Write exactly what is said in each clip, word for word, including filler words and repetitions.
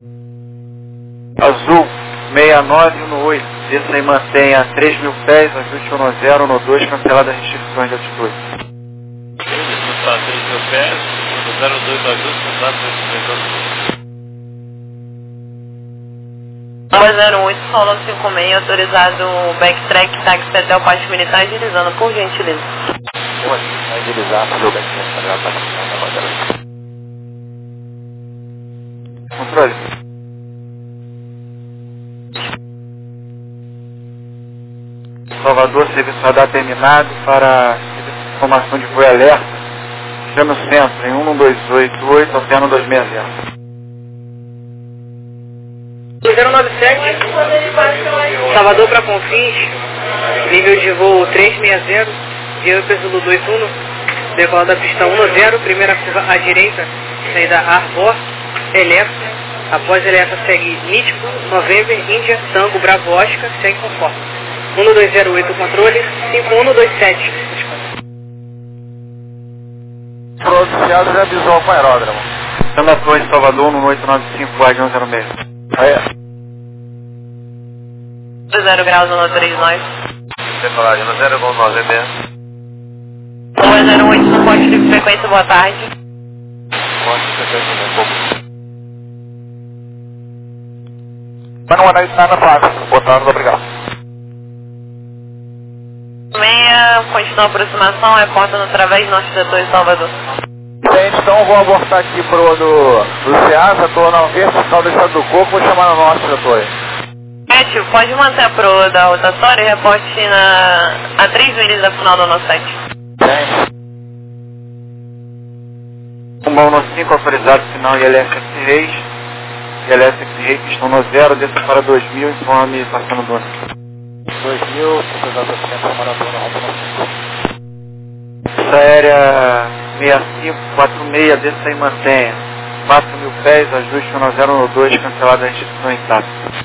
Azul, seis nove um oito, desça e mantenha três mil pés, ajuste um zero um dois, cancelada as restrições de altitude. Desça três mil pés, um zero dois, ajuste, cancelada as restrições de altitude. dois zero oito, solo cinco seis, autorizado backtrack, táxi até o pátio militar, agilizando, por gentileza. Pode agilizar, para o backtrack, para o pátio militar. Controle. Salvador, serviço radar terminado para serviço de informação de voo alerta. Chame o centro em um dois oito oito, alterno dois seis zero. zero nove sete, Salvador para Confins, nível de voo trezentos e sessenta, Diego Zulu dois um, decola da pista um zero, primeira curva à direita, saída Arbor, Electra, após Electra segue Nítico, November, Índia, Tango, Bravo, Oscar, segue conforme. um dois zero oito controle, cinco um dois sete. Pronunciado já avisou com aeródromo. Santa Torre, Salvador, no oito nove cinco, Guardião zero seis. Aí. zero graus, um três nove. Decolagem no zero um nove seis. dois zero oito, no poste de frequência, boa tarde. Poste de frequência, um pouco. Mas não é nada fácil. Boa tarde, obrigado. Meia, continua a aproximação, é porta no través norte da Torre Salvador. Gente, então vou abortar aqui pro do, do CEASA, tô na vertical do estado do Coco, vou chamar no norte da torre. Médio, pode manter a proa da rotatória e reporte na, a três milhas da final do nosso site. Gente. Um no cinco, autorizado final I L S F três. I L S F três, pistão no zero, desça para dois mil, informe passando dona. dois mil, autorizado final, maratona, rota no cinco. Essa aérea seis cinco quatro seis, desça e mantenha. quatro mil pés, ajuste um zero um dois, cancelada a restrição intacta.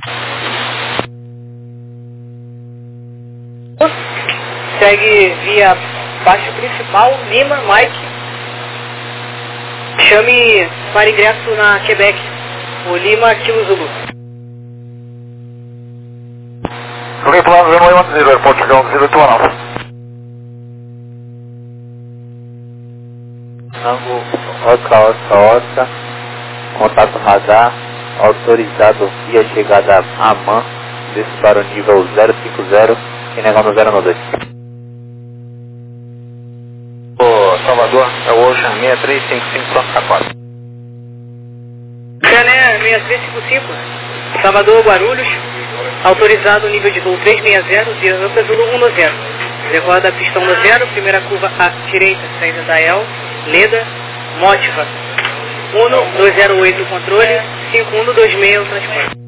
Segue via baixo principal, Lima, Mike. Chame para ingresso na Quebec, o Lima Kilo Zulu. Ok, plano zero um zero, airport chegando zero oito nove. Tango, Oscar, Oscar, Oscar, contato radar, autorizado via chegada a AMAN, desce para o nível zero cinco zero e negando zero um dois. Ô, Salvador, é o Ocean seis três cinco cinco, pronto, K quatro. Cané seis três cinco cinco, Salvador, Guarulhos, autorizado nível de voo trezentos e sessenta, Diego Zulu um zero. Decola da pista um zero, primeira curva à direita, saída da El, Leda, Motiva. um dois zero oito controle, cinco um dois seis o transporte.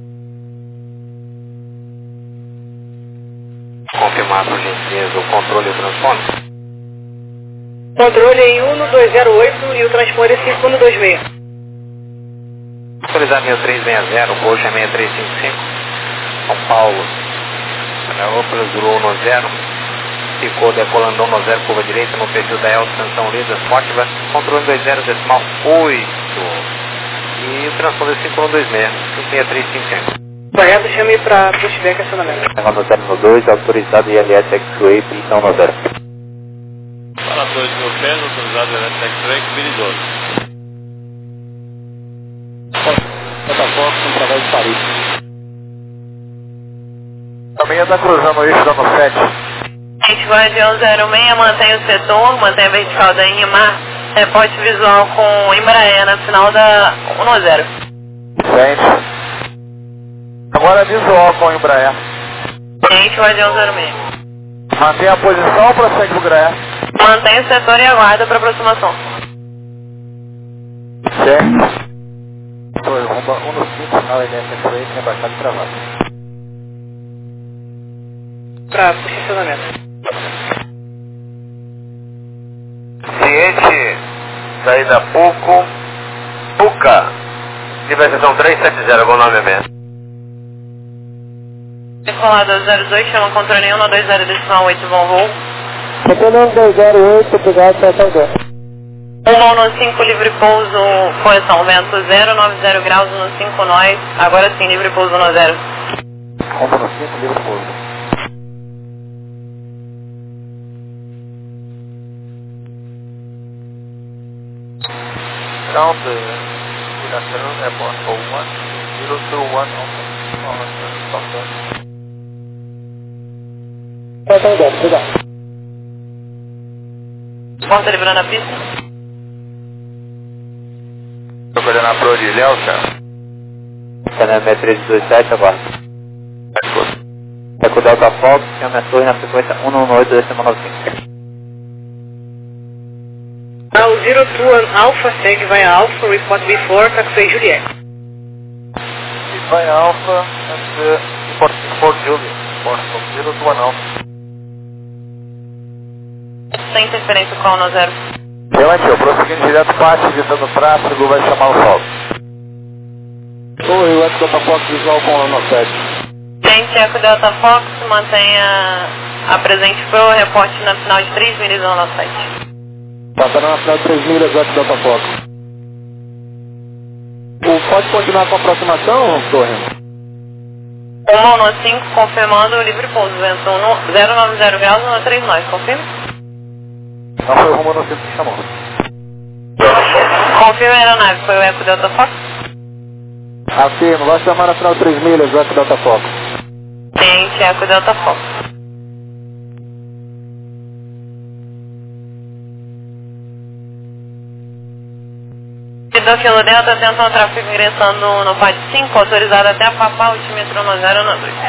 Confirmar por gentileza o controle e o transponder. Controle em um dois zero oito e o transponder é cinco um dois seis. Autorizado seis três seis zero, Ocean seis três cinco cinco, São Paulo, Opera Zulu um zero, ficou decolando um zero, curva direita, no perfil da El, extensão Lidas, Motiva, controle dois zero, decimal oito, e o transponder cinco um dois seis, cinco seis três cinco cinco. Correto, chame para pushback acionamento. Negando zero um dois, autorizado I L S X-Ray, pistão no zero. Para dois mil pés, autorizado I L S X-Ray, Mini doze. Botafogo, através de Paris. Também está cruzando o eixo da no sete. Gente, Guardião zero seis, mantém o setor, mantém a vertical da Inmar, reporte visual com Embraer na final da um zero. Gente. Agora visual com o Embraer. Gente, Guardião zero seis. Mantém a posição ou prossegue o Embraer? Mantém o setor e aguarda para aproximação. Certo. Foi, rumba um no cinco, final L S F três, rebaixado e travado. Para posicionamento. Ciente, saída Puco, Puca, diversão três sete zero, bom nome mesmo. Decolada zero dois, chama controle um dois zero decimal oito, bom voo. Controle um dois zero oito, obrigado, Salvador. um no cinco, livre pouso, correção, vento zero nove zero graus no cinco nós, agora sim, livre pouso no zero. um no cinco, livre pouso. Count the good afternoon, airport for one zero two one on Porta livrando a pista. Estou coordenar pro de Delta. Canal seis três dois sete, aguardo. Eco Delta Fox, chama a torre na frequência um nove oito decimal nove cinco. Ao zero two one Alpha, segue vai a Alpha, report before, taxi Juliet. Vai Alpha, and report for Juliet. Report from zero two one Alpha. Sem interferência com no zero. Diamante, prosseguindo direto parte, evitando tráfego, vai chamar o sol. Oi, o Eco Delta Fox visual com o no sete. Gente, Eco Delta Fox, mantenha a presente pro reporte na final de três milhas no sete. Passará na final de três milhas, Eco Delta Fox. O, pode continuar com a aproximação, Torre? um no cinco, confirmando o livre pouso, vento zero nove zero graus no três nós, confirma? Não foi o rumo no centro que chamou. Confirma a aeronave, foi o Eco Delta Fox? Afirmo, vai chamar na final de três milhas, Eco Delta Fox. Gente, Eco Delta Fox. Do Kilo Delta, atenção ao tráfego ingressando no P A D cinco, autorizado até a Papá, altímetro no zero no dois.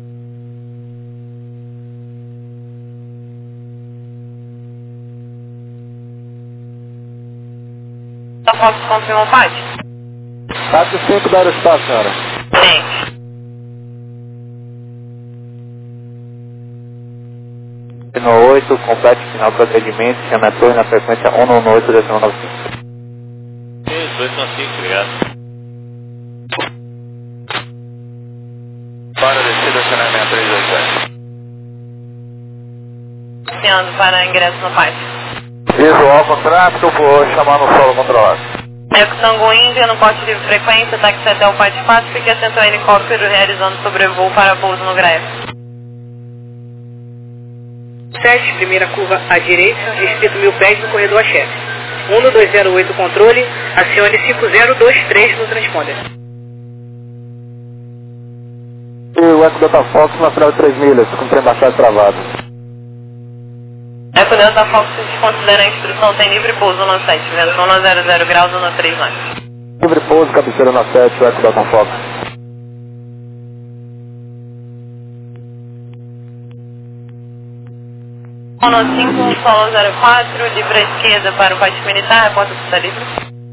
Delta Fox confirma o P A D? P A D cinco da aeroespaço, senhora. Gente. No oito, complete final do procedimento, chama a torre na frequência um nove oito decimal nove cinco. Isso, dois nove cinco, obrigado. Para descida, Channel seis três dois sete. Iniciando para ingresso no P A D. Visual com tráfego, vou chamar no solo controlado. Eco Tango Índia, no porte livre frequência, táxi até o P A D quatro, fique atento ao helicóptero realizando sobrevoo para pouso no Graef. sete, primeira curva à direita, restrito mil pés no corredor a chefe. um dois zero oito controle, acione cinco zero dois três no transponder. E o Eco Delta Fox na final de três milhas, com trem baixado travado. Eco Delta Fox, se desconsidera a instrução, tem livre pouso no sete, vento um zero zero graus no três nós. Livre pouso, cabeceira na sete, o Eco Delta Fox. um no cinco, solo zero quatro, livre à esquerda para o pátio militar, reporta se está livre.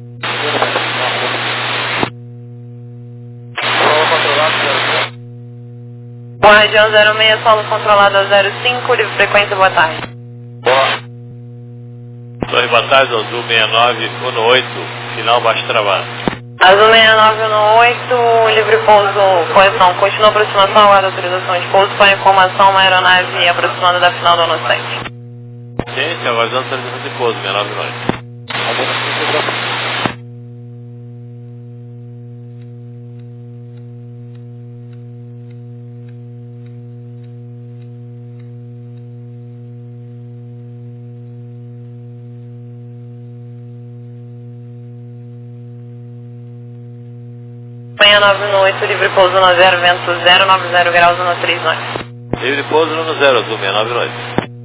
Solo controlado, zero cinco. Guardião zero seis, solo controlado a zero cinco, livre frequência, boa tarde. Boa. Torre boa tarde, Azul sessenta e nove, um no oito, final baixo travado. Azul sessenta e nove, um no oito, livre pouso, correção, continua a aproximação, aguarda autorização de pouso, para informação, uma aeronave aproximando da final do ano sete. Gente, aguardando autorização de pouso, sessenta e nove nós. sessenta e nove no oito, livre pouso no zero, vento zero nove zero graus no três nós. Livre pouso no zero, Azul sessenta e nove nós.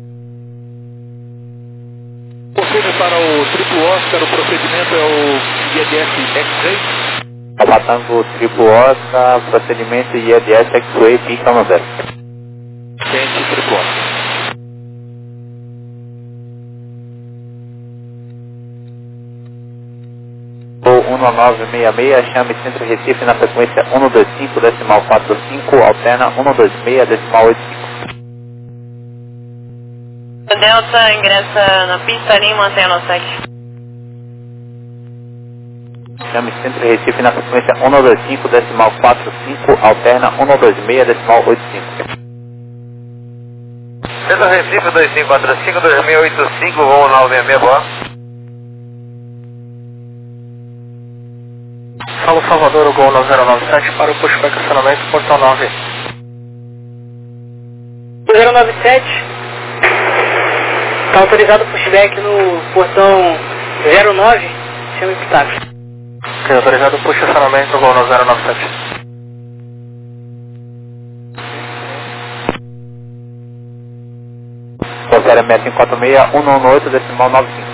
Confirme para o triplo Oscar, o procedimento é o I E D S X-Ray. Abatango triplo Oscar, procedimento I E D S X-Ray, pica no zero. Sente triplo Oscar. um nove seis seis, chame Centro Recife na frequência um dois cinco decimal quatro cinco, alterna um dois seis decimal oito cinco. Delta ingressa na pista ali e mantém no sete. Chame Centro Recife na frequência um dois cinco decimal quatro cinco, alterna um dois seis decimal oito cinco. Centro Recife dois cinco quatro cinco, dois seis oito cinco, voo nove seis seis, boa. Paulo Salvador, o Gol no zero nove sete para o pushback acionamento, portão nove. zero nove sete, está autorizado o pushback no portão zero nove, chama de táxi. Ok, autorizado o push acionamento, Gol no zero nove sete. zero seis cinco quatro seis, um nove oito, decimal nove cinco.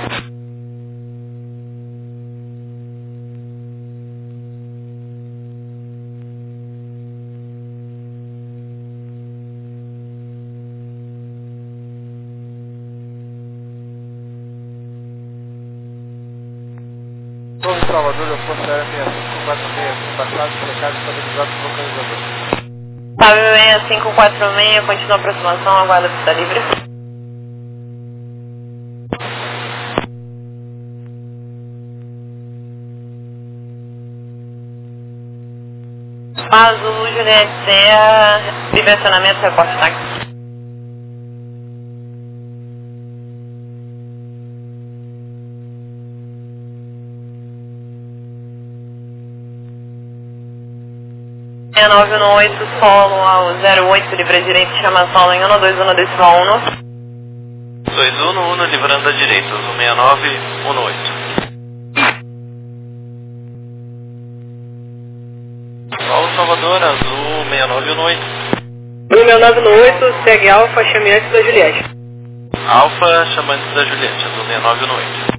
Torre Salvador, eu fosse aérea seis cinco quatro seis, embaixado, checado, estabilizado no localizador. Fábio seis cinco quatro seis, continua a aproximação, aguarda pista livre. Azul, Juliette Serra, livre acionamento, reporte táxi. seis nove um oito, solo ao zero oito, livre direito, chama solo em um dois um decimal um. dois um um, livrando a direita, azul seis nove um oito. Paulo Salvador, azul seis nove um oito. Azul seis nove um oito, segue Alfa, chame antes da Juliette. Alfa, chama antes da Juliette, azul seis nove um oito.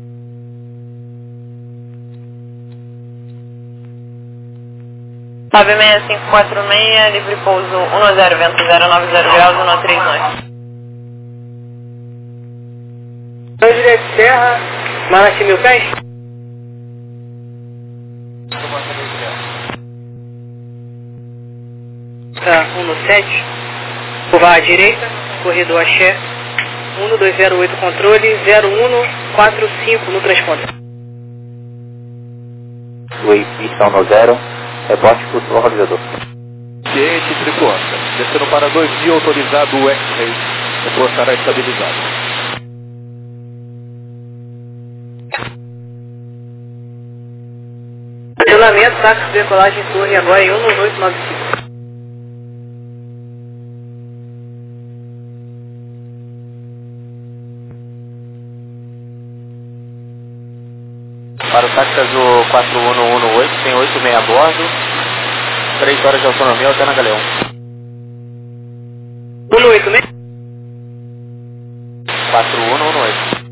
Fábio seis cinco quatro seis, livre pouso um zero, vento zero nove zero graus, um três nove. Juliette Serra, Manatim mil pés. Tá, um sete, curva à direita, corredor axé, um dois zero oito controle, zero um quatro cinco no transponder. Oi, pista um zero, reporte para o localizador. Ciente, tripulante. Descendo para dois mil, autorizado o X-Ray, reportará estabilizado. Acionamento, táxi de decolagem torre agora em um oito nove cinco. Para o táxi azul quatro um um oito, tem oito seis a bordo, três horas de autonomia, Altena Galeão. um oito seis? quatro um um oito.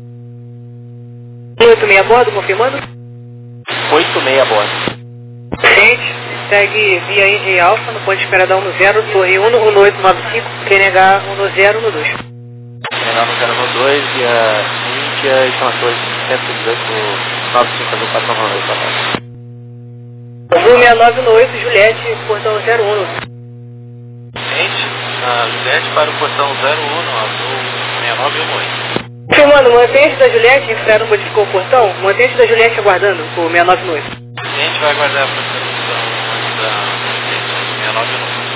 um oito seis a bordo, confirmando? oito seis a bordo. Gente, segue via Indy Alfa, no ponto de espera da um zero, torre um um oito nove cinco, Q N H um zero um dois. Q N H um zero um dois, via Índia, estão as torres cento e dezoito, nove cinco azul quatro nove oito. Azul seis nove um oito, Juliette, portão zero um. Gente, a Juliette para o portão zero um, azul seis nove um oito. Filmando, mantente da Juliette, Infraero não modificou o portão, mantente da Juliette aguardando o seis nove um oito. A gente vai aguardar a aproximação antes da seis nove um oito.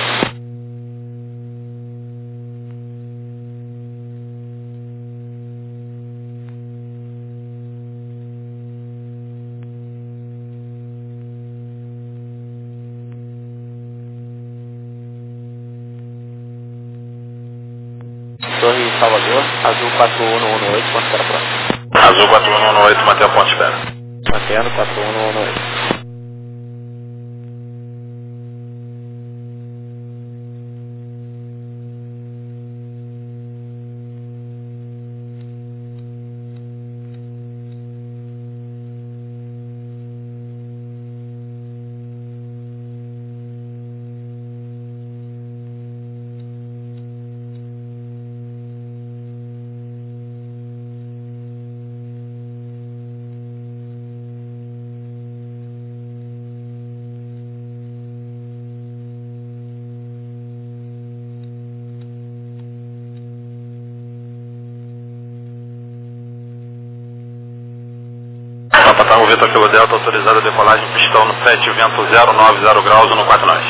Torre Salvador, azul quatro um um oito, ponto espera próximo. Azul quatro um um oito, mantém o ponto de espera. Mantendo quatro um um oito. Papai, o Vitor Kilo Delta, autorizado a decolagem pistão no sete, vento zero nove zero graus, no quatro nove.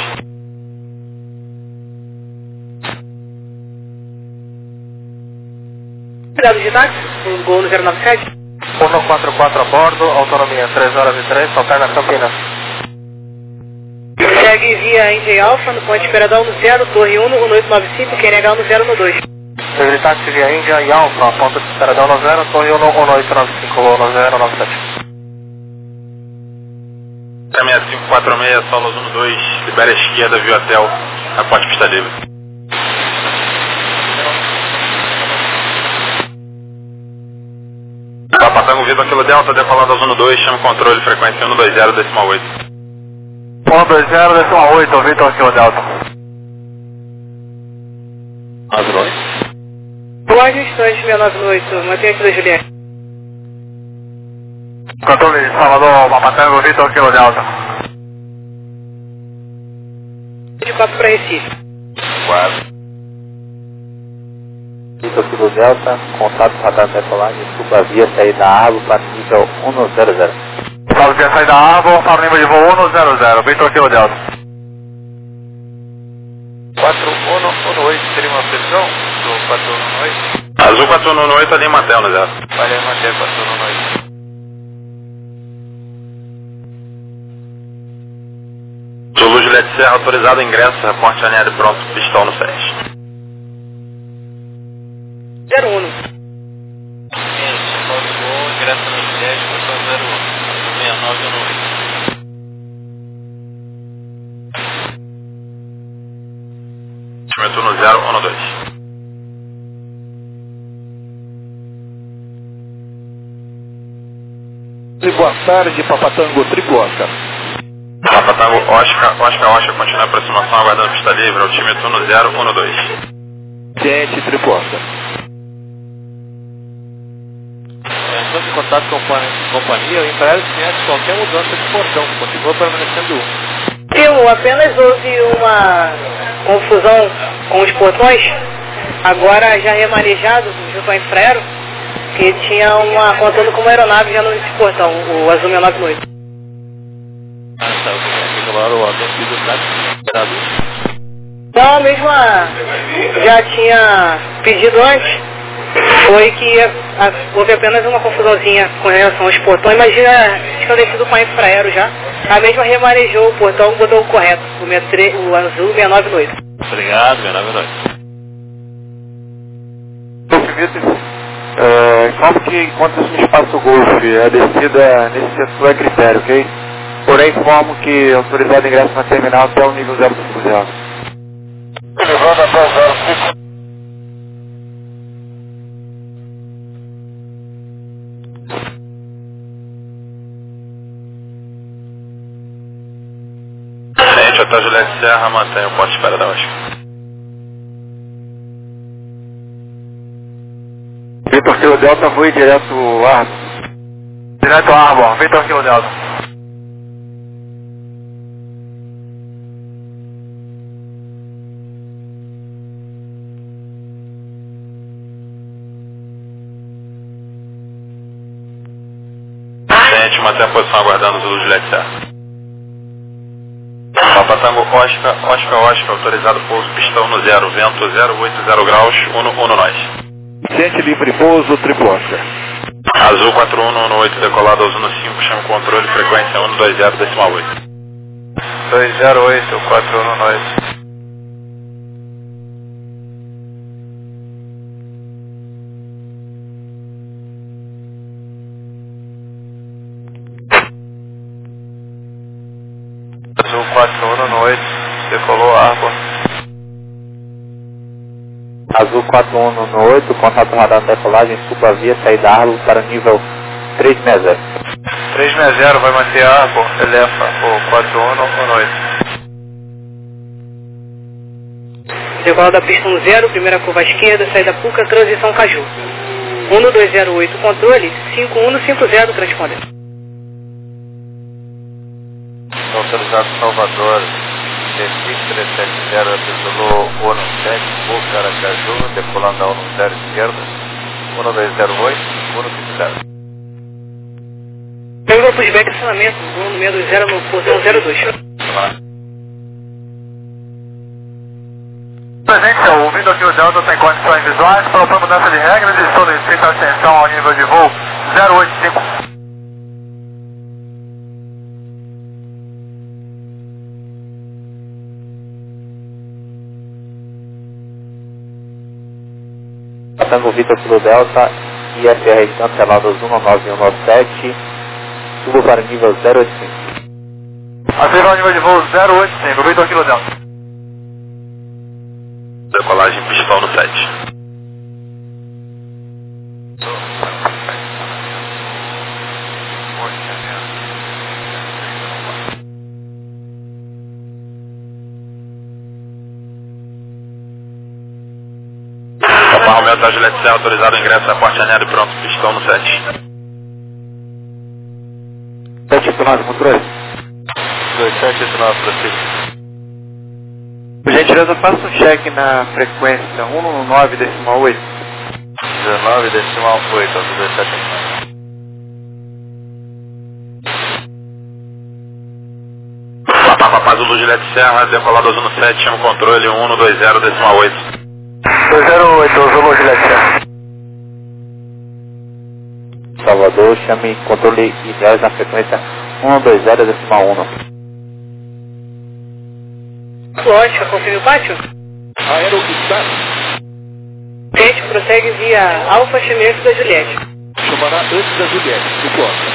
Cuidado de táxi, um Gol no zero nove sete. um quatro quatro a bordo, autonomia três horas e três, alterna Campinas. Teve via India Alpha no ponto esperador no zero, torre um, um oito nove cinco, Q N H no zero, no dois. Teve táxi via India e Alpha, ponto esperador no zero, torre um, um oito nove cinco, no zero nove sete. seis cinco quatro seis, Solos um dois, libera a esquerda, via hotel, aporte pista livre. Papa Tango Viva Kilo Delta, decolado ao Zona dois, chama o controle, frequência um dois zero, decimal oito. um dois zero, decimal oito, Vitor Kilo Delta. Azulões. Boa distância, seis nove oito, mantenha aqui da Juliette. Controle Salvador, Papa Tango, Vitor Kilo Delta. De quatro para Recife. quatro. Vitor Kilo Delta, contato radar decolagem, suba a via saída Argo para nível um zero zero. Salve via saída Argo para nível de voo um zero zero, Vitor Kilo Delta. quatro um um oito, teria uma pressão do quatro um um oito? Azul quatro um um oito, ali em Matel, no zero. Vale, manter quatro um um oito. Zulu Juliette Serra, autorizado ingresso, reporte alinhado pronto, pistão no sete. zero um. Isso, faltou ingresso na Juliette, questão zero um, seis nove um oito. Time no zero um dois. E boa tarde, Papatango, triplo Oscar. Papa Tango Oscar, Oscar, Oscar, continua a aproximação, aguardando pista livre, altímetro no zero um dois. Gente, triplo Oscar. Entrando em contato com a companhia, o Império desconhece qualquer mudança de portão, continua permanecendo um. Eu apenas houve uma confusão com os portões, agora já remanejado junto ao Infraero, que tinha uma, contando com uma aeronave já no portão, o Azul seis nove oito. Ah, tá, ok. Agora o avião do táxi esperado. Não, a mesma já tinha pedido antes, foi que a, houve apenas uma confusãozinha com relação aos portões, mas já esclarecido com a Infraero já. A mesma remanejou o portão, botou o correto, o, metre, o Azul seis nove oito. Obrigado, seis nove oito. É, informo que enquanto no espaço Golf, a descida nesse setor é critério, ok? Porém, informo que autorizado ingresso na terminal até o nível zero cinco zero. Levando até o zero cinco. Gente, até Juliette Serra, mantém o poste de espera da Oscar. Vitor Kilo Delta, fui direto Arbor. Direto Arbor, Vitor Kilo Delta. Gente, mantém a posição aguardando o Zulu Juliette Serra. Papa Tango Oscar, Oscar, Oscar, autorizado pouso, pistão no zero, vento zero oito zero graus, um um nós. Gente livre pouso, triplo Oscar. Azul quatro um um oito, decolado ao Zona cinco, chama o controle, frequência um dois zero, decimal oito. dois zero oito, quatro um oito. Azul quatro um oito, decolou Arbor. Azul quatro um um oito, contato radar decolagem, suba a via saída Argo para nível três seis zero. três seis zero vai manter Arbor, eleva o quatro um um oito. Decolado da pista um zero, primeira curva à esquerda, saída Puca, transição Caju. um dois zero oito, controle, cinco um cinco zero, transponder. Autorizado Salvador, D cinco três sete zero, decolou um sete, Puca, Aracaju, decolando a um zero esquerda, um dois zero oito, um cinco zero. Pegou para os back de acionamento, um seis dois zero no portão zero dois. Presidente, o Vitor Kilo Delta tem condições visuais para mudança de regras e solicita atenção ao nível de voo zero oito cinco. Tango Vitor Kilo Delta, I F R cancelados um nove um nove sete, subo para o nível zero oito cinco. Ativa o nível de voo zero oito cinco, Vitor Kilo Delta. Decolagem pistão no sete. Aumento da Juliette Serra, autorizado o ingresso a porte aérea e pronto, pistão no sete. sete oito nove, controle. dois sete oito nove, prossiga. Por gentileza, faça um check na frequência um nove decimal oito. dezenove decimal oito, ao dois sete oito nove. Papapá Zulu Juliette Serra, decolado azul no sete, chama o controle um dois zero decimal oito. dois zero oito, Zulu Juliette Serra. Salvador, chame controle ideal na frequência um dois zero decimal um. Lógico, confirme o pátio. Aerostatus. Gente, prossegue via Alfa Chimenez da Juliette. Chamará antes da Juliette, tripulança.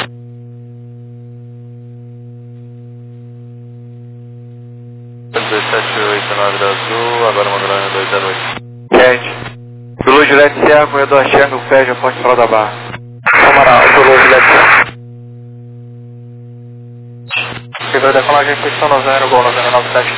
dois sete oito nove da Azul, agora mandando dois zero oito. Gente, Zulu Juliette Serra, corredor Xango, Feja, Ponte Fora da Barra. Camará, Zulu Juliette Serra. Corredor da colagem, posição no zero, gol no zero nove sete.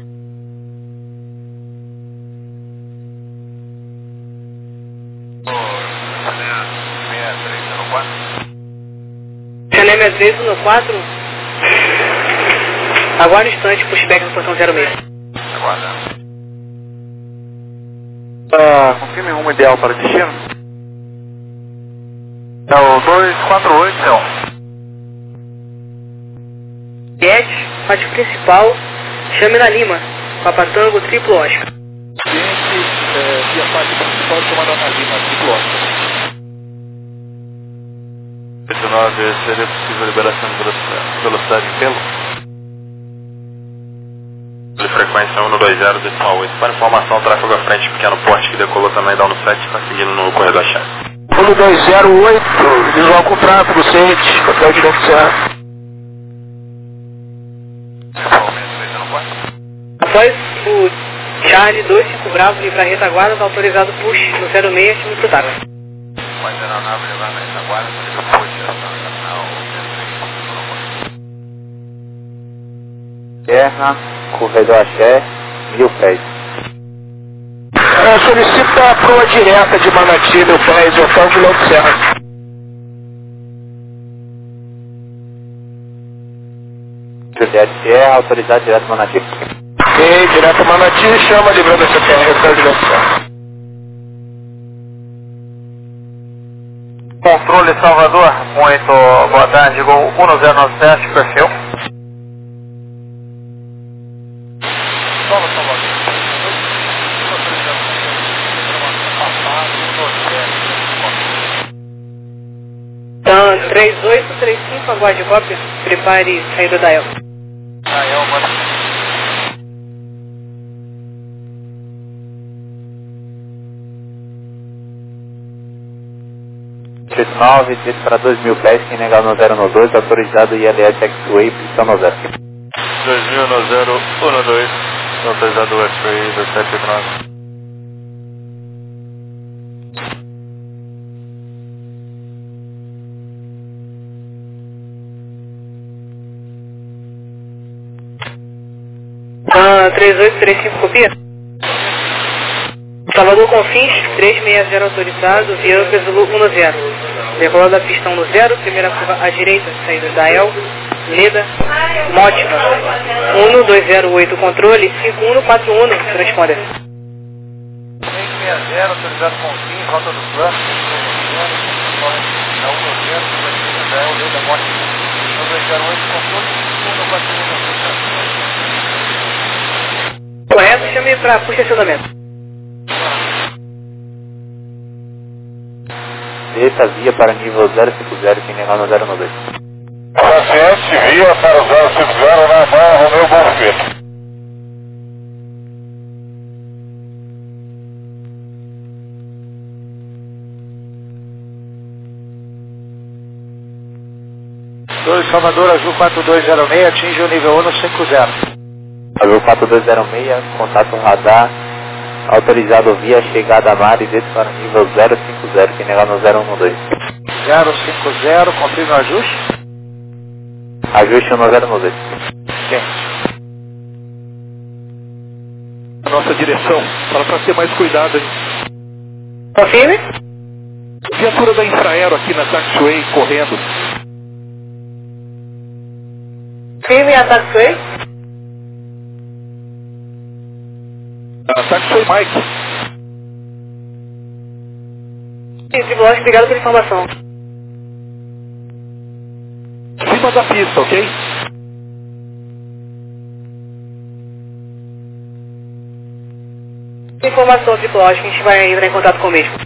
Chanem é três um quatro. Aguarde um instante pro spec do portão zero seis. Aguarda. Ah, confirme o rumo ideal para o destino. É o dois quatro oito, Leon. Juliette, pátio principal, chame na Lima. Papatango, triplo Oscar. Cliente, é, via parte principal, chamada na Lima, tripulança. oito nove, seria possível liberação de velocidade, velocidade em pelo? De frequência um dois zero decimal oito. Para informação, tráfego à frente, pequeno porte que decolou também down no sete, está seguindo no corredor chave. um dois zero oito, visual com tráfego, sente, papel de Juliette Serra. Após o Charlie dois cinco Bravo vir para a retaguarda, está autorizado push no zero seis, time pro táxi. Pode ser a nave levar na retaguarda, depois Terra, corredor Axé, mil pés. É, solicita a proa direta de Manati, mil pés, hotel Juliette Serra. Juliette Serra, autorizado direto Manati. Ok, direto Manati, chama livrando essa terra, hotel Juliette Serra. Controle Salvador, muito boa tarde, gol um zero nove sete, perfil. Solo Salvador. Então, três oito três cinco, aguarde cópia, prepare saída da Elfa. Ah, é uma... oito nove, desce para dois mil pés, quem negar no zero no dois, autorizado I L S X-Way, pistão no zero. dois mil no zero um dois, autorizado o X-Ray dois sete oito nove. Ah, três oito três cinco, copia? Salvador Confins, três seis zero autorizado, Bianca Zulu um zero. Decolado da pistão no zero, primeira curva à direita, saída da El, Leda, Mótica. um dois zero oito, controle, cinco um quatro um, transponder. três seis zero, autorizado Confins, rota do plano, da um zero, da El, Leda, Mótica. um dois zero oito, controle, cinco um quatro um. Correto, chame para posicionamento. Desça via para nível zero cinco zero, quem negar no zero no dois. Paciente, via para o zero cinco zero na mão, Romeu Bonfim. Salvador, Azul quatro dois zero seis, atinge o nível um no cinco zero. Azul quatro dois zero seis, contato radar, autorizado via chegada a mar e desce para o nível zero cinco zero, que negar no zero um dois. zero cinco zero, confirme o ajuste. Ajuste no zero um dois. Quente. A nossa direção, fala para ter mais cuidado, hein? Confirme. Viatura da Infraero aqui na Taxiway correndo. Firme a Taxiway. A Taxiway Mike. Tripulante, obrigado pela informação. Cima da pista, ok? Informação, tripulante, que a gente vai entrar em contato com o mesmo.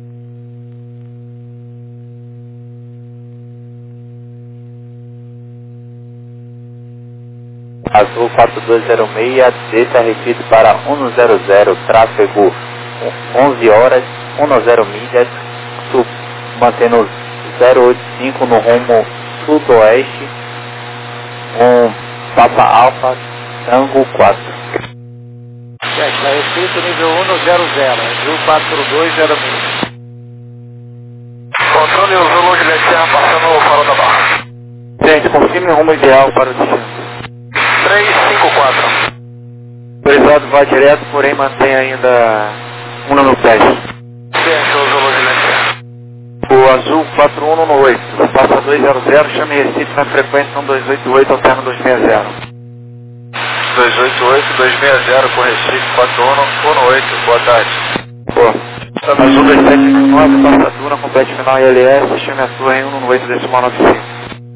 Azul quatro dois zero seis, desça repito para um zero zero, tráfego onze horas, dez milhas, sub, mantendo zero oito cinco no rumo sudoeste, um Papa Alfa, Tango quatro. Está escrito nível um no zero zero, Azul quatro dois zero seis. Controle o Zulu de Serra passando o farol da barra. Gente, confirme o rumo ideal para o destino. três cinco quatro. Autorizado vai direto, porém mantém ainda um no teste. Gente, o Zulu de Serra. O Azul quatro um um oito, passa dois zero zero, chame Recife na frequência um dois oito oito, alterna dois seis zero. dois oito oito, dois seis zero com Recife, quatro um um oito, boa tarde. Pô. Azul dois sete oito nove, passa Duna, complete final I L S, chame a torre em um um oito decimal nove cinco.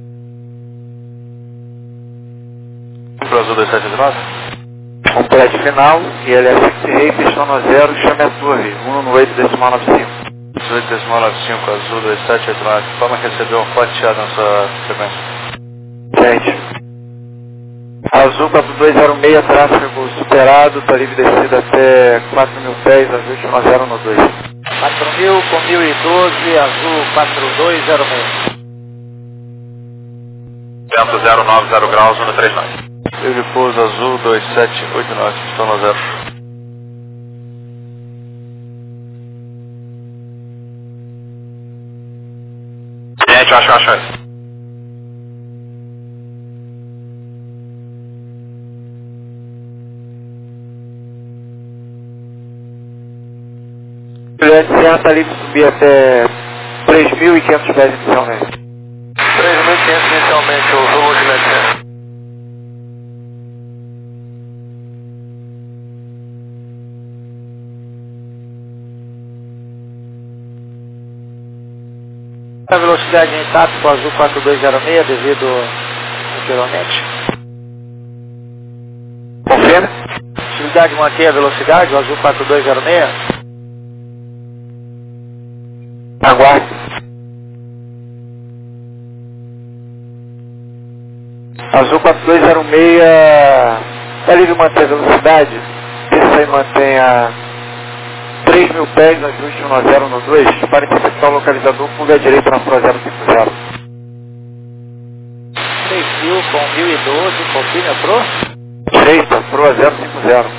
Pro Azul dois sete oito nove? Complete final, I L S X-Ray, pistão no zero, chame a torre, um um oito decimal nove cinco. dezoito decimal nove cinco, Azul dois sete oito nove. Toma que recebeu um forte chiado na sua frequência. Gente. Azul quatro dois zero seis, tráfego superado, está livre descida até quatro mil pés, ajuste no zero no dois. quatro mil com mil e doze, Azul quatro dois zero seis. Vento zero nove zero graus, um três nove. Teve pouso Azul dois sete oito nove, pistão no zero. Gente, acho, acho, acho. O Serra está livre de subir até três mil e quinhentos pés inicialmente. três mil e quinhentos inicialmente, o Zulu de Serra. A velocidade em tato com o Azul quatro dois zero seis devido anteriormente. Confirma. Possibilidade de manter a velocidade, o Azul quatro dois zero seis. Aguarde. Azul quatro dois zero seis, está livre de manter a velocidade, desça e mantenha três mil pés, ajuste um zero no dois, para interceptar o localizador, fuga à direita na Pro zero cinco zero. três mil com mil e doze, confirme a Pro? Direita, Pro zero cinco zero.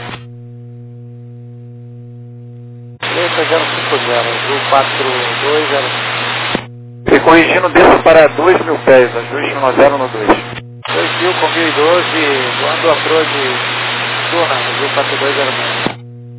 Direita zero cinco zero, Azul quatro dois zero seis. E corrigindo, desça para dois mil pés, ajuste um zero no dois. dois mil com mil e doze, voando a Pro de Duna, Azul quatro dois zero seis.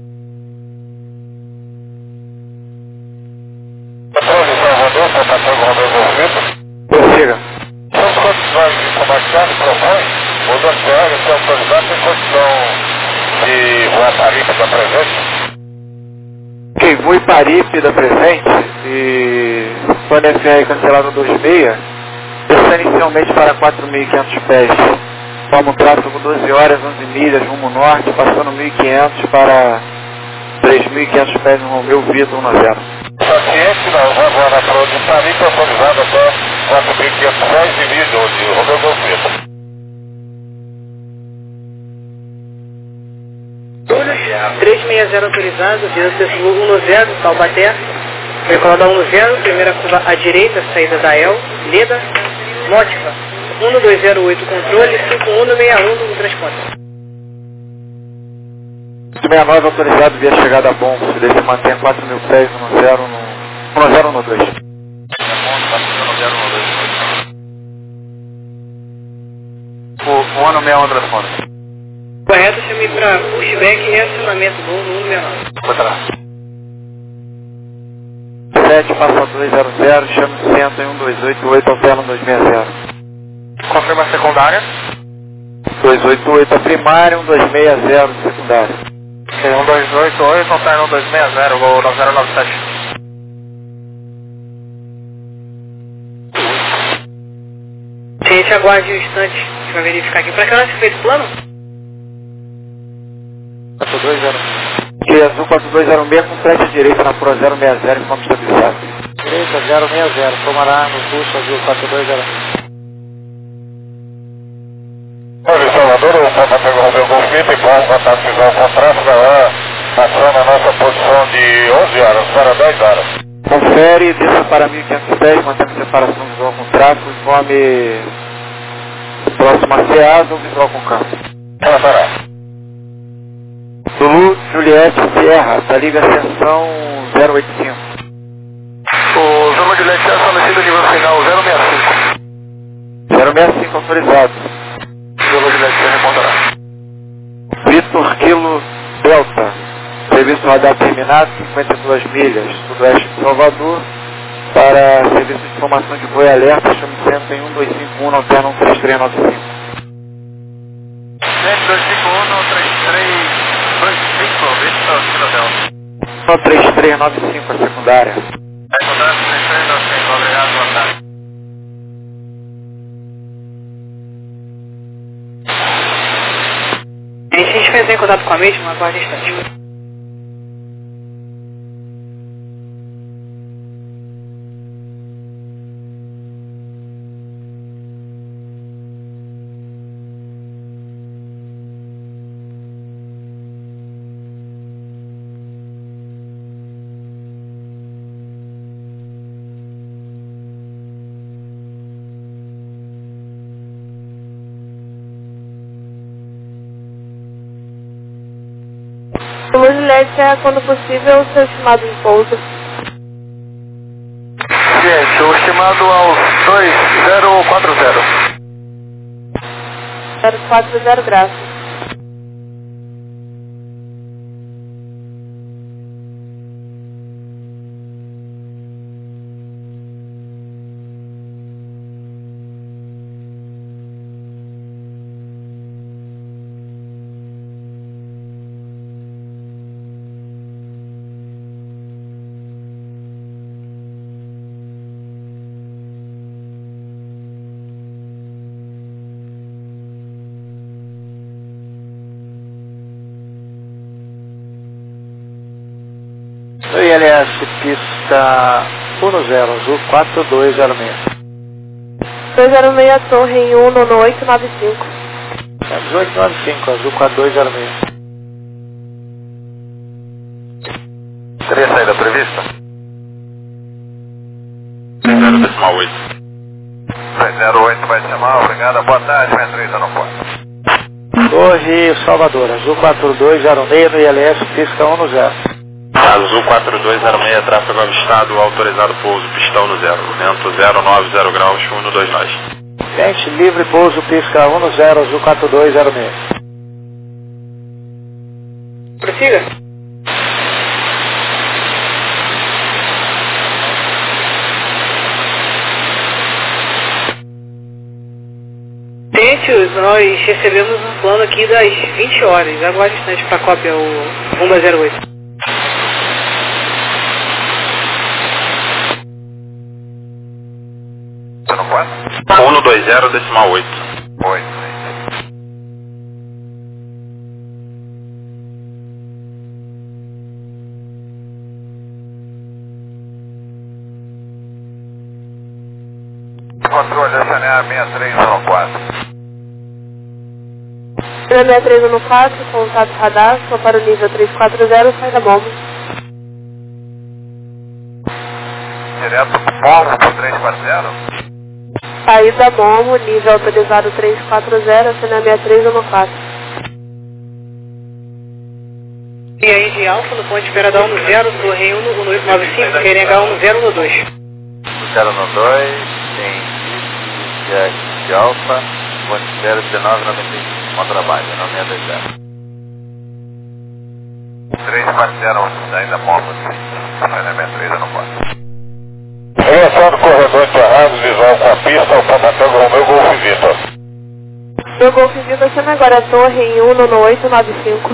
Prossiga. São as condições de comerciais, propõe, o doutor Aéreo tem autorizado em condição de voar Paripe da presente? Ok, voe Paripe da presente e o N F R cancelado dois seis, descendo inicialmente para quatro mil e quinhentos pés. Forma o tráfego doze horas, onze milhas, rumo norte, passando mil e quinhentos para três mil e quinhentos pés no Romeu Vitor um zero. Paciente, nós vamos voar na prova de Paripe, autorizado até quatro mil e quinhentos pés e mil e doze, Romeu Vitor. três seis zero autorizado, direção um zero, Taubaté, recolada um zero, primeira curva à direita, saída da El, Leda, Mótica, um dois zero oito controle, cinco um seis um no transporte. cinco seis nove autorizado via chegada a bom, se desse mantém quatro mil pés, um zero no um zero no dois. O ano meia outra fonte. Correto, chamei para pushback e reacionamento do um seis nove. Vou trás. sete, passa dois zero zero, chame centro em um dois oito oito, alterno dois seis zero. Confirma a secundária. dois oito oito a primária, um dois seis zero secundária. Ok, um dois oito oito, alterno dois seis zero, vou nove zero nove sete. Gente, aguarde um instante, a gente vai verificar aqui. Para que hora você fez o plano? quatro dois zero. Que azul quatro dois zero seis com frente à direita na Pro zero seis zero, vamos estabilizar. Direita zero seis zero, tomará no pulso azul quatro dois zero. Olha, Salvador, o Papa pegou o meu golfito e com contato visual com tráfego, ela aciona a nossa posição de onze horas para dez horas. Confere, desça para mil e quinhentos pés, mantendo separação visual com tráfego, informe próximo a Ceasa ou visual com campo. Ela parar. Zulu, Juliette, Sierra, da Liga Ascensão zero oito cinco. O Zulu Juliette é estabelecida nível final zero seis cinco. zero seis cinco autorizado. Zulu Juliette se reponderá. Vitor Kilo Delta, serviço radar terminado, cinquenta e duas milhas, sudoeste de Salvador, para serviço de informação de voo e alerta, chame centro em um dois cinco um, alterna um três três nove cinco. um dois cinco um, três três dois cinco, Vitor Kilo Delta. um três três nove cinco, a secundária. Secundária três três nove cinco, obrigado, boa tarde. A gente vai entrar em contato com a mesma, aguarde um instante. Zulu Juliette, é quando possível o seu estimado de pouso. Gente, o estimado aos dois zero quatro zero. zero quatro zero graças. No I L S, pista um zero, azul quatro dois zero seis. dois zero seis, torre em um nove oito nove cinco. É dezoito nove cinco, azul quatro dois zero seis. Seria a saída prevista? zero decimal oito. três zero oito vai chamar, obrigado, boa tarde, minha três zero quatro. Torre Salvador, azul quatro dois zero seis no I L S, pista um zero. Azul quatro dois zero seis, tráfego avistado, autorizado pouso, pistão no zero, vento zero nove zero graus, um dois nove. Gente, livre pouso, pista um zero, azul quatro dois zero seis. Prossiga. Gente, nós recebemos um plano aqui das vinte horas, aguarde um instante para a cópia, o um zero oito. um dois zero decimal oito. oito. Controle S N A seis três um quatro. seis três um quatro, contato radar, só para o nível três quatro zero, sai da bomba. Direto pro bomba pro três quatro zero? Saída Momo, nível autorizado três quatro zero, cena seis três um quatro. E aí de Alfa, no ponto de espera da um zero, Torre um no oito nove cinco, querem H um zero no dois. zero no dois, tem G de Alfa, ponto de espera dezenove noventa e cinco, bom trabalho, nove seis dois zero. três quatro zero, saída Momo, cena seis três um quatro. Relação do corredor enterrado, visual com a pista, o comandante Romeu Golf Vitor. Meu Golf Vitor, chama agora a torre em um no oito nove cinco.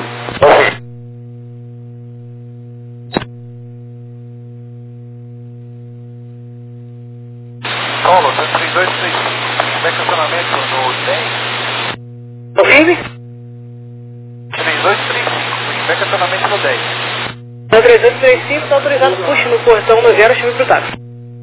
Paulo, três dois três cinco, feedback estacionamento no dez. Tô firme? três dois três cinco, feedback estacionamento no dez. No três dois três cinco, está autorizado push no portão no zero, chame pro táxi.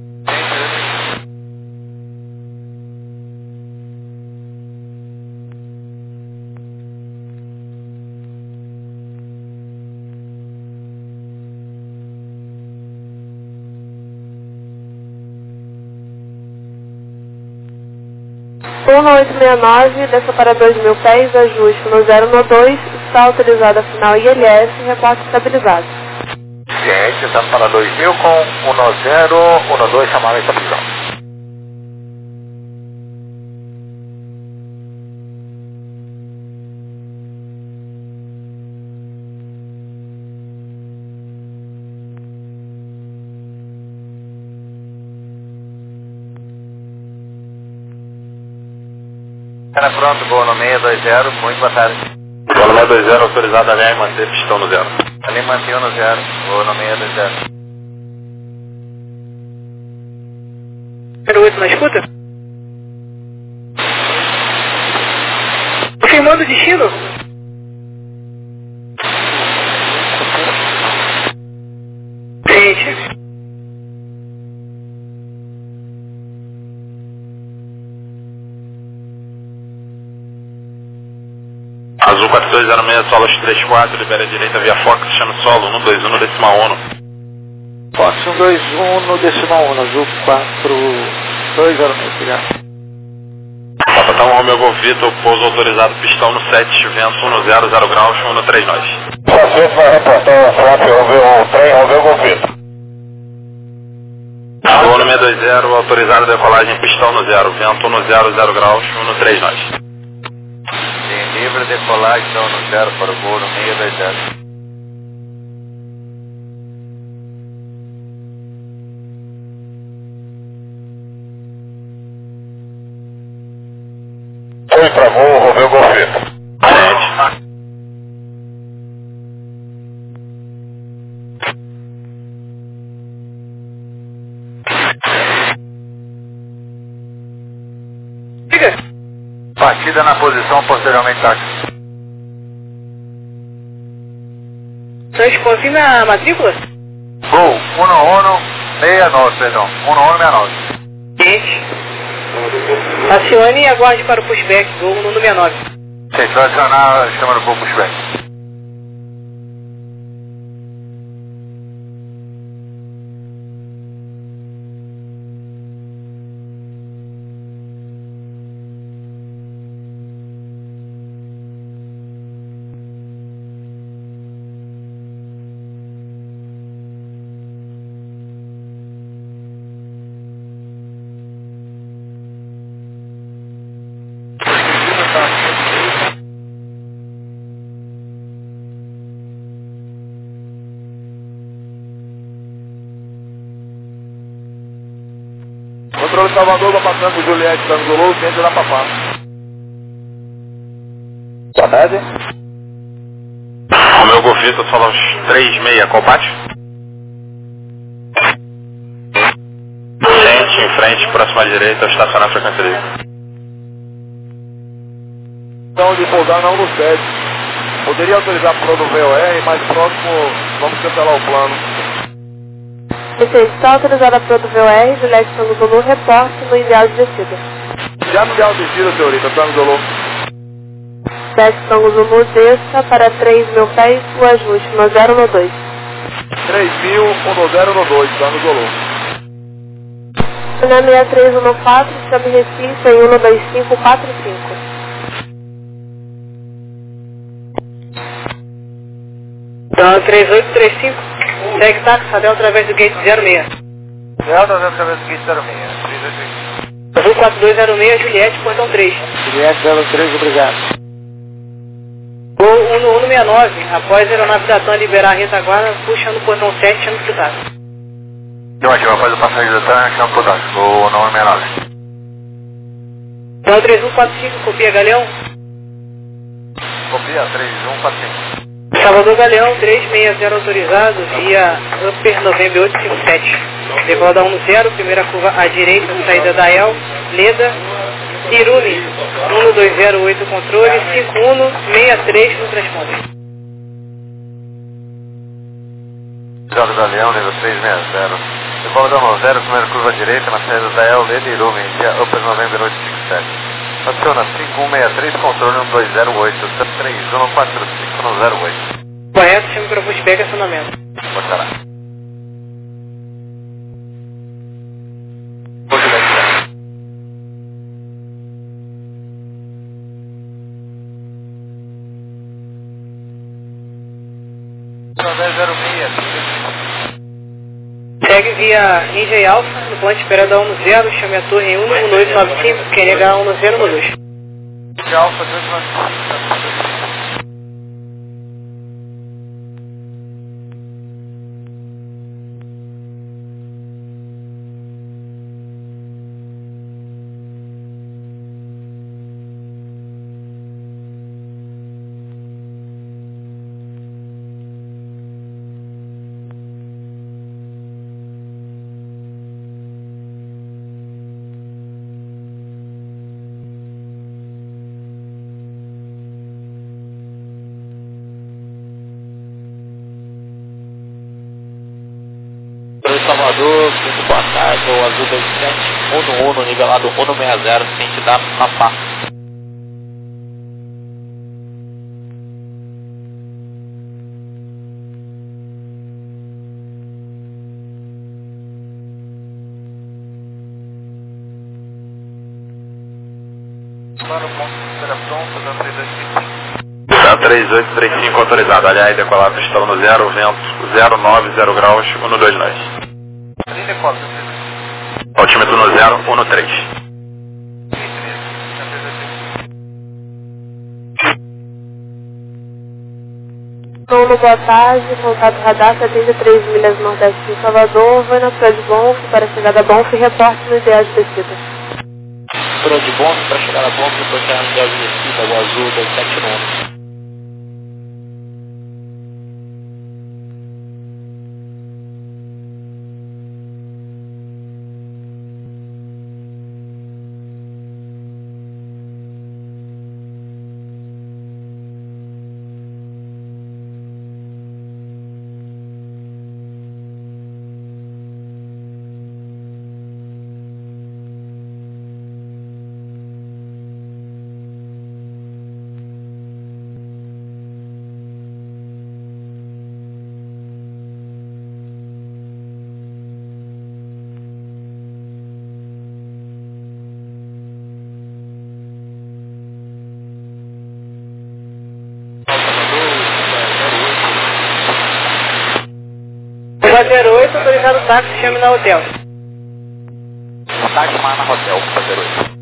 um no oito seis nove, desça para dois mil pés, ajuste no zero no dois, está autorizado a final I L S, reporte estabilizado. Ciente, estamos para dois mil com um no zero, um no dois, chamamento estabilizado. Era pronto, voo no seis dois zero, muito boa tarde. Voo no seis dois zero, autorizado a alinhar e manter pistão no zero. Ali mantinha no zero, voo no seis dois zero. zero oito na escuta? Confirmando o destino? Gente. Azul quatro dois zero seis, solo três quatro, libera a direita via Fox, chama solo um dois um no decimal um. Fox um dois um no decimal um, Azul quatro dois zero seis, obrigado. Capitão Romeu Golf Vitor, pouso autorizado, pistão no sete, vento um no zero, zero graus, um no três nós. Saciente vai reportar o flap Romeu, trem Romeu Golf Vitor. Voo no seis dois zero, autorizado decolagem, pistão no zero, vento um no zero, zero graus, um no três nós. Livre decolagem, então no zero para o voo no seis dois zero. Foi para voo, Romeu Golf Vitor. Partida na posição, posteriormente táxi. Santos, confirma a matrícula? Gol, um no um, seis nove, perdão. um no um, seis nove. Gente. Acione e aguarde para o pushback, gol no sessenta e nove. Gente, vai acionar, chama do voo pushback. Controle Salvador, vai passando por Juliette, Tango Zulu, centro da Papá. Boa tarde. Romeu Golf Vitor, solo três seis, qual pátio? Gente, em frente, próxima à direita, estacionar a frequência livre. Então, de pousar não no sete. Poderia autorizar para o V O R, mas próximo, vamos cancelar o plano. Está autorizada para o V O R, Juliette Tango Zulu, reporte no ideal de descida. Já no ideal de descida, senhorita, Tango Zulu. sete Tango Zulu, desça para três mil pés, o ajuste no zero no dois. três mil, um no zero no dois, Tango Zulu. Na seis três um quatro, chame Recife em um dois cinco quatro cinco. Então, três oito três cinco, segue táxi, Radel através do gate zero seis. Delta através do gate zero seis, três oito três. Azul quatro dois zero seis, Juliette, portão três. Juliette zero três, obrigado. Gol um no um no sessenta e nove, após a aeronave da TAM liberar a retaguarda, puxa no portão sete, chama o táxi. Ótimo, após o passageiro da TAM, chama o táxi, gol não sessenta e nove. Então, três um quatro cinco, copia Galeão. Copia, três um quatro cinco. Salvador Galeão, três seis zero autorizado, via Upper November oito cinco sete. Decola da um zero, primeira curva à direita, saída da El, Leda, Irumi, um dois zero oito controle, cinco um seis três no transponder. Salvador Galeão, nível três seis zero. Decola da um zero, primeira curva à direita, na saída da El, Leda, Irumi, via Upper November oito cinco sete. Adiciona cinco um seis três, controle um dois zero oito, três um quatro cinco zero oito. Correto, chama para o pega acionamento. Botará. Segue via Ninja Alpha, no plano de espera da um zero, chame a torre em um um dois nove cinco, quer negar um zero no dois. Ninja Alpha dois nove cinco. Salvador, muito boa tarde, o Azul dois sete, um no um, nivelado um no seis zero, sente da Papá. Para o ponto de espera pronto, da três oito três cinco. três oito três cinco autorizado, aliás, decolar pistão no zero, vento zero nove zero graus, um no dois nós. Altímetro no zero, um no três. Nono, boa tarde, contato radar setenta e três milhas nordeste de Salvador, vai na Praia de Bonf, para a chegada a Bonf e reporte no ideal de descida. Praia de Bonf, para chegar a Bonf, depois chegar no ideal de descida, o Azul dois sete nove. zero oito, autorizado o táxi, chame na hotel. Táxi na hotel, zero oito.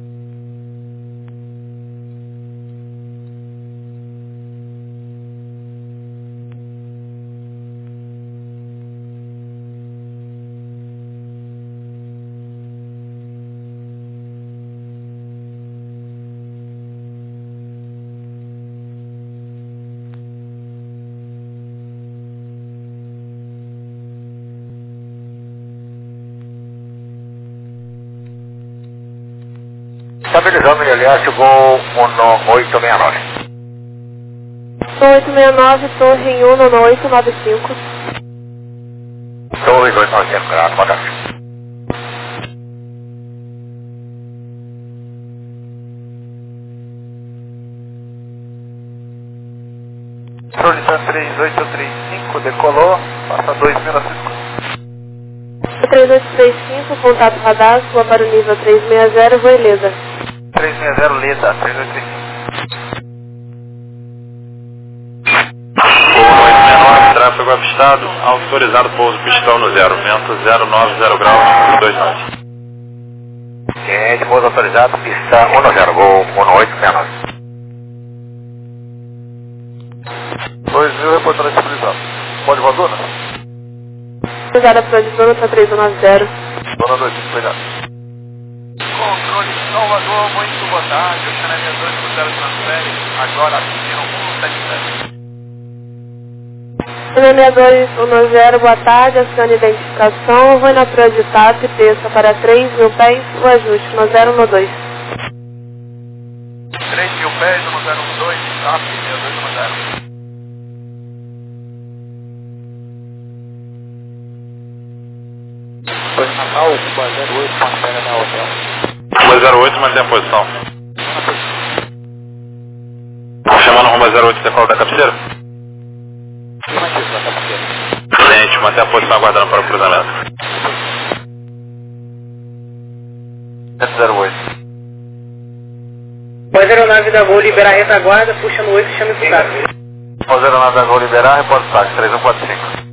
Estabilizando I L S, voo um oito seis nove. oito seis nove, torre em um oito nove cinco. Torre dois nove cinco, graças, boa tarde. Solitan três oito três cinco, decolou, passa dois mil novecentos. três oito três cinco, contato radar, sua para o nível três seis zero, voo Leda. três seis zero Leda, três oito três cinco. oito seis nove, tráfego avistado, autorizado pouso pistão no zero, vento zero nove zero graus, dois nove. Ciente, pouso autorizado, pista um zero, voo um oito seis nove. dois mil, reportando estabilizado. Pode voar zona? Autorizada para a zona para três um nove zero. Zona dois, cuidado. Controle Salvador, muito boa tarde. O canalizador do zero transfere, agora aqui no um sete sete. Canalizadores um zero, boa tarde, acione identificação, vou na proa de TAP, desça para três mil pés, o ajuste um zero um dois. três mil pés, um zero um dois, TAP, seis dois um zero. Foi Natal, Cuba zero oito, mantém na hotel. Cuba zero oito, mantém a posição. Chamando Rumba zero oito, decola da cabeceira? Gente, mantém a posição aguardando para o cruzamento. zero oito. Pode aeronave da Gol liberar a retaguarda, puxa no oito e chama o táxi. Pode aeronave da Gol liberar, reporta o táxi, três um quatro cinco.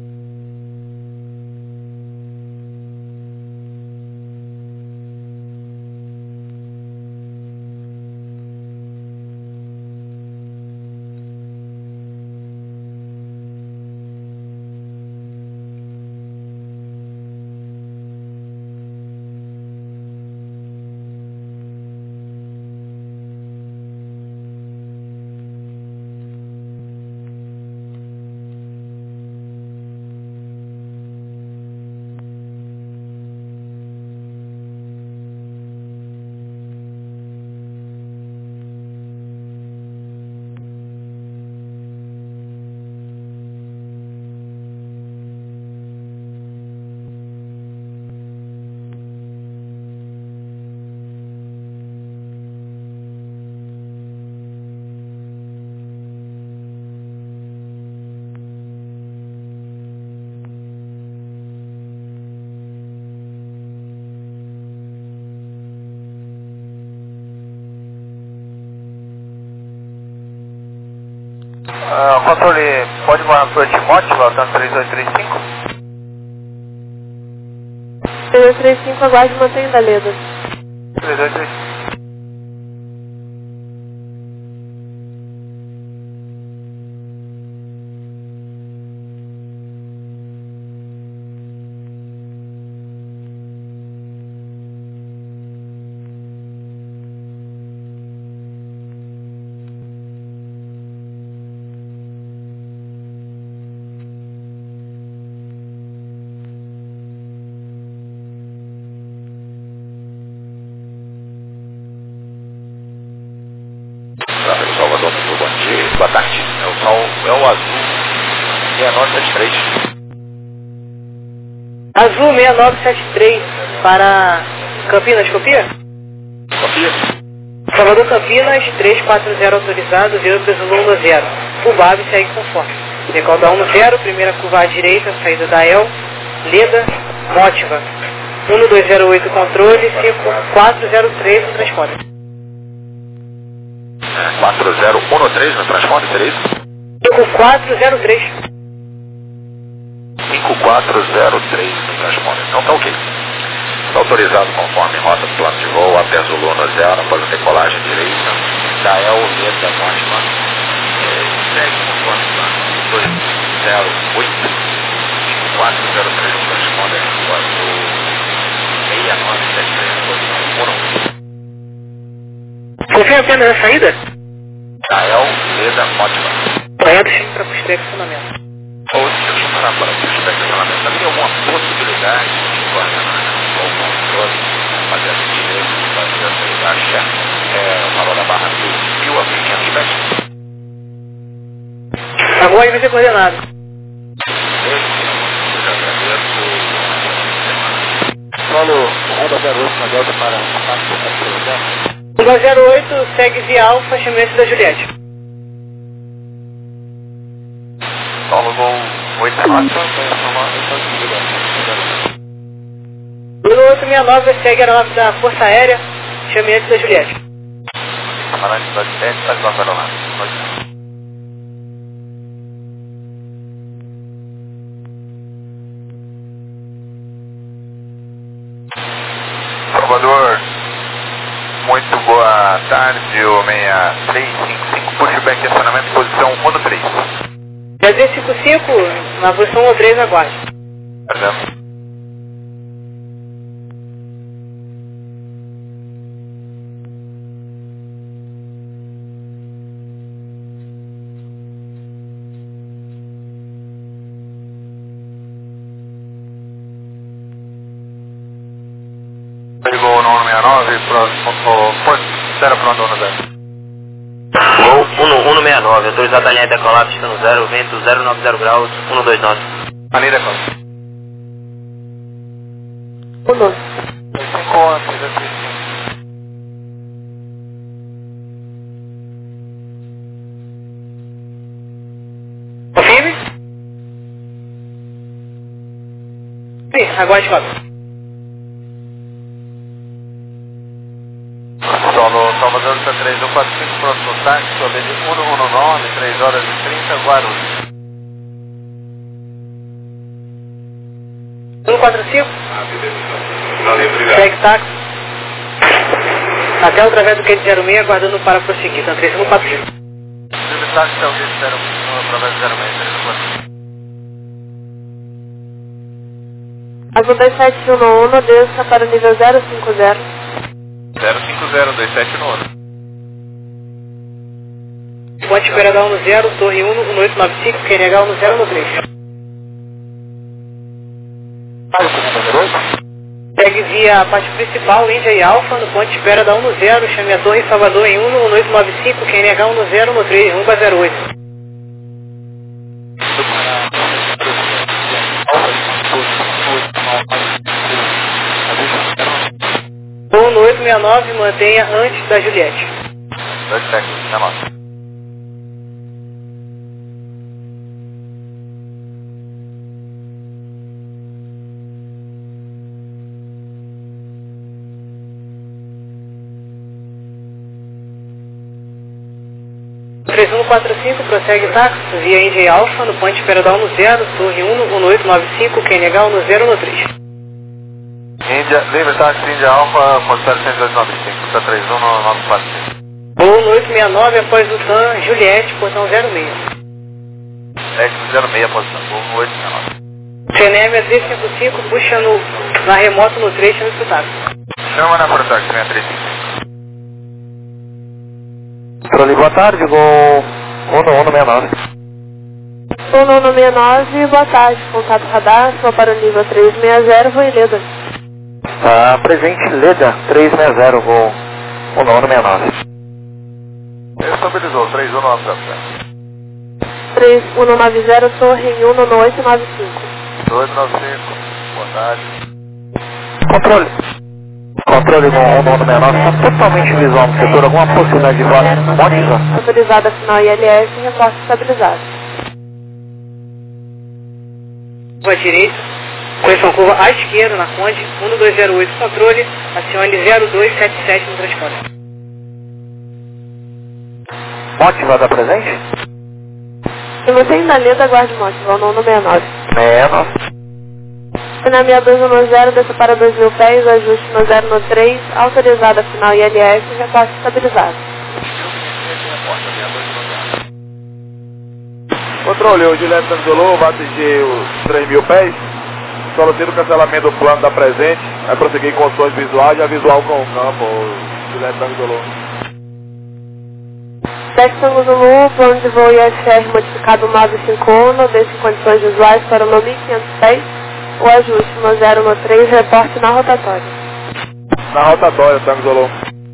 Uh, controle, pode voar para o Timóteo, voltando três oito três cinco? três oito três cinco, aguarde e mantenha da Leda. três oito três cinco. Salvador, muito bom dia, boa tarde. É o sol, é o azul, seis nove sete três. Azul seis nove sete três para Campinas, copia? Copia. Salvador Campinas, três quatro zero autorizado, zero peso um zero. Fubab segue conforme. Decola da um zero, primeira curva à direita, saída da E L, Leda, Mótiva. um dois zero oito controle, cinco quatro zero três no transporte. quatro zero um três no transporte, seria isso? cinco quatro zero três. cinco quatro zero três no transporte. Então tá ok. Está autorizado conforme rota do plano de voo até Zulu no zero, após a decolagem direita. Da E L, Leda, Mótima. Segue conforme o plano. dois zero oito. cinco quatro zero três no transporte. Agora do seis nove sete três, posição um. Confia apenas na saída? Da E L, Leda, Mótima. Amanhã deixa para o estacionamento. Ou deixa eu parar para o estacionamento. Havia alguma possibilidade de guardar ou controle, fazer a direita, fazer a baixa, é, o valor da barra mil, mil a quinhentos metros? Agora vai ser coordenado. Solo Honda zero oito na Delta para a Honda zero oito segue via Alfa, chamamento da Juliette. Solo Gol oito nove. oito seis nove, segue a aeronave da Força Aérea, chame antes da Juliette. Camarada de sete, está de nossa aeronave. Salvador, muito boa tarde, o seis três cinco cinco, pushback, acionamento, posição um no três. três três cinco cinco, na posição um no três, aguarde. Perdão. Ligou no um seis nove, próximo, Porto, zero pronto, um zero. Gol um no seis nove, autorizado a linha de decolar, pista no zero, vento zero nove zero graus, um dois nove. Maneira decolar. um dois. cinco onze, dezesseis. Confirme. Sim, aguarde quatro. Solo Salvador três um quatro cinco, próximo táxi, sobre um um nove, três horas e trinta, Guarulhos. um quatro cinco. Segue táxi. Até através do Q zero seis, aguardando para prosseguir. Então, três um quatro cinco. Livre táxi, é o Q zero um, através do zero seis, três um quatro cinco. Azul dois sete um um, desça para o nível zero cinco zero. zero cinco zero, dois sete um um. Ponte Esperadão no zero, Torre um no oito nove cinco, Q N H no zero no três. Segue via a parte principal, Índia e Alfa, no ponte espera da um no zero, chame a Torre Salvador em um no oito nove cinco, Q N H um no zero no três, rumba zero oito. um no oito seis nove, mantenha antes da Juliette. dois sete, nove. três um quatro cinco, prossegue táxi, via Índia e Alfa, no ponte Esperadão no zero, Torre um no oito nove cinco, Q N H um no zero no três. Índia, livre táxi, Índia Alfa, ponto zero oito nove cinco, três um nove quatro cinco. um no oito seis nove, após o T A M, Juliette, portão zero seis. X zero seis, posição, um oito seis nove. C N M três cinco cinco, puxa no, na remoto no três, chama o táxi. Chama na Protax, seis três cinco cinco. Trolli, boa tarde, gol um no um no seis nove. um no um no seis nove, boa tarde, contato radar, só para o nível três seis zero, vou em Leda. Tá presente, Leda, três seis zero, gol um no um no seis nove. Estabilizou, três um nove zero. três um nove zero, torre em um no oito nove cinco. oito nove cinco, boa tarde. Controle. Controle no um no um no seis nove, está totalmente visual no setor, alguma possibilidade de voz mótica? Autorizada final I L S, reporte estabilizado. Curva direita, correção curva à esquerda na Conde, um dois zero oito, controle, acione zero dois sete sete no transponder. Motivada presente? Se você ainda lida, aguarde motiva, no um no seis nove. seis nove. Na minha dois um no zero, desça para dois mil pés, ajuste no zero no três, autorizada final I L S, reporte estabilizado. Controle, o Juliette Tanzolou vai atingir os três mil pés, só tendo o cancelamento do plano da presente, vai prosseguir com condições visuais e a visual com o campo, o Juliette Tanzolou. sete Tango Zulu, plano de voo I F R modificado nove cinco um, desce condições visuais para no mil e quinhentos pés, o ajuste no zero no três, reporte na rotatória. Na rotatória, Tango Zulu.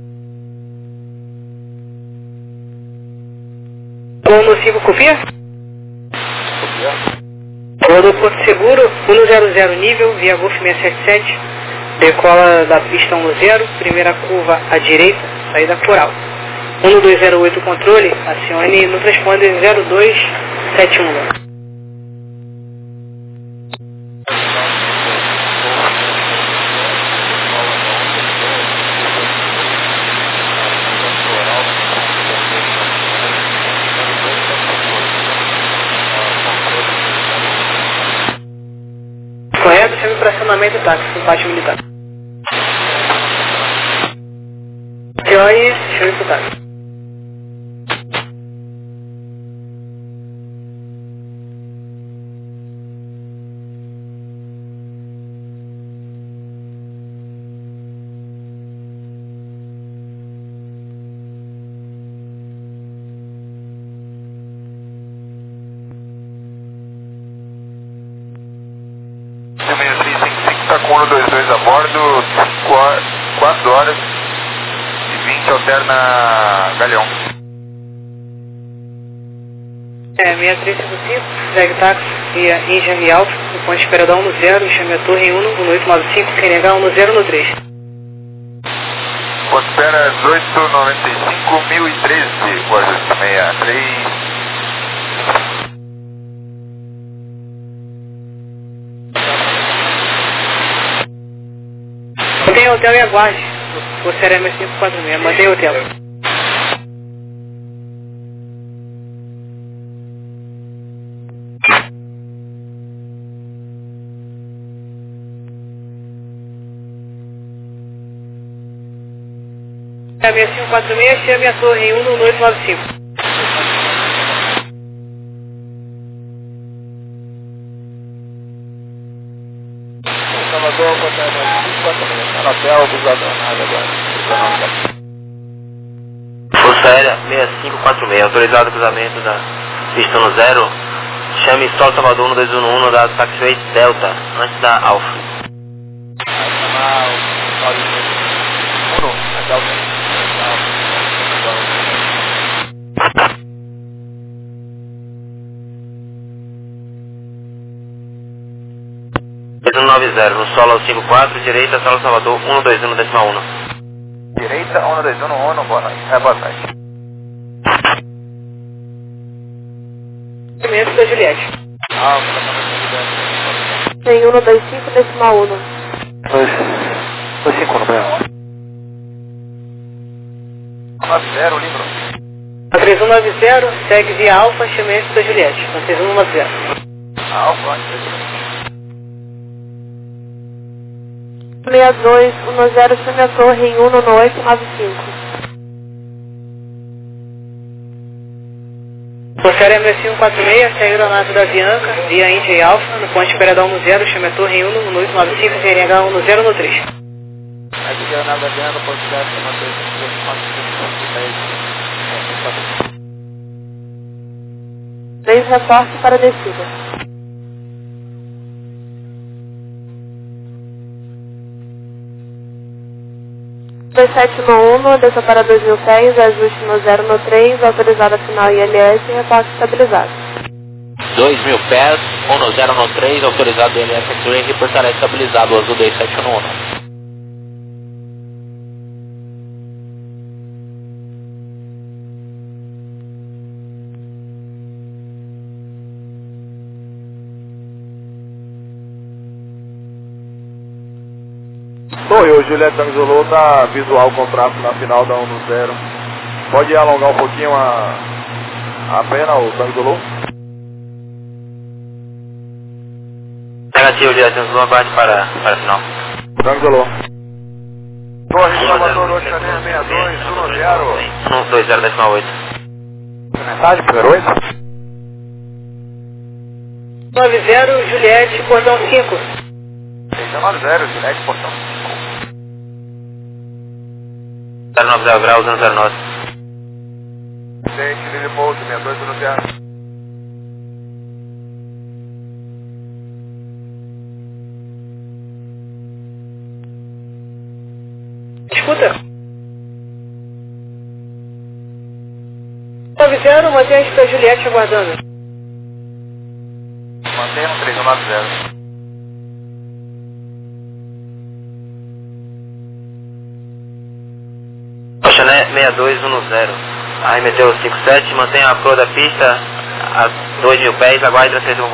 um no cinco, copia? Copia. do Porto Seguro, um zero zero nível, via Golf seiscentos e setenta e sete, decola da pista um zero, primeira curva à direita, saída coral. um dois zero oito controle, acione no transponder zero dois sete um. fracionamento táxi, no pátio militar. Joy, show pro táxi. Está com um dois dois a bordo, quatro horas e vinte, alterna Galeão. É, seis três cinco cinco, segue táxi via Engenharia Alfa, no ponto de Esperadão no zero, chame a torre em um, um oito nove cinco, quem negar um no zero no três. Ponto espera dezoito noventa e cinco, mil e treze, o ajuste sessenta e três. Mantenha o hotel e aguarde. Você era M cinco quatro seis, mantenha o hotel. M cinco quatro seis, chame a torre em um, um oito nove cinco. Salvador, hotel, abusador, nada agora. Força Aérea seis cinco quatro seis, autorizado o cruzamento da pista no zero. Chame Sol Salvador um dois um um da Taxiway Delta, antes da Alfa. um nove zero, no solo cinco quatro, direita, Solo Salvador um dois um decimal um. Direita, um dois um um, boa noite. É, boa tarde. Movimento da Juliette. Ah, Tem um dois cinco decimal um. dois cinco no Belo. nove zero, livro. A três um nove zero, segue via Alfa, chame da Juliette. A três um nove zero. Alfa, seis dois um zero, chame a torre em um no oito nove cinco. Força Aérea M cinco quatro seis, segue a aeronave da Avianca, via Índia e Alfa, no ponto de Esperadão no zero, chame a torre em um no oito nove cinco, C N H um no zero no três. Aqui a aeronave da Avianca, pode chegar a manter Três reforços para descida. dois sete um um, desça para dois mil pés, ajuste no zero no três, autorizada final I L S e reporte estabilizado. dois mil pés, um no zero no três, autorizado I L S X-Ray, reportará estabilizado, o azul dois sete um um. Torre, o Juliette Tango Zulu tá visual com tráfego na final da um no zero. Pode alongar um pouquinho a, a pena, o Tango Zulu? Negativo, Juliette Tango Zulu, aguarde para, para a final. Tango Zulu. Torre, Salvador, Oceania seis dois, um zero. um dois zero decimal oito. Mensagem, primeiro oito? nove zero, Juliette, cordão cinco. nove zero, Juliette, portão. zero nove zero graus, zero nove. Gente, Lili Pouso, seis dois um zero. Escuta. nove zero, mantenha a pista Juliette aguardando. Mantenha no três um nove zero. Oxané seis dois um zero, arremeteu cinco sete, mantenha a proa da pista a dois mil pés, aguarde a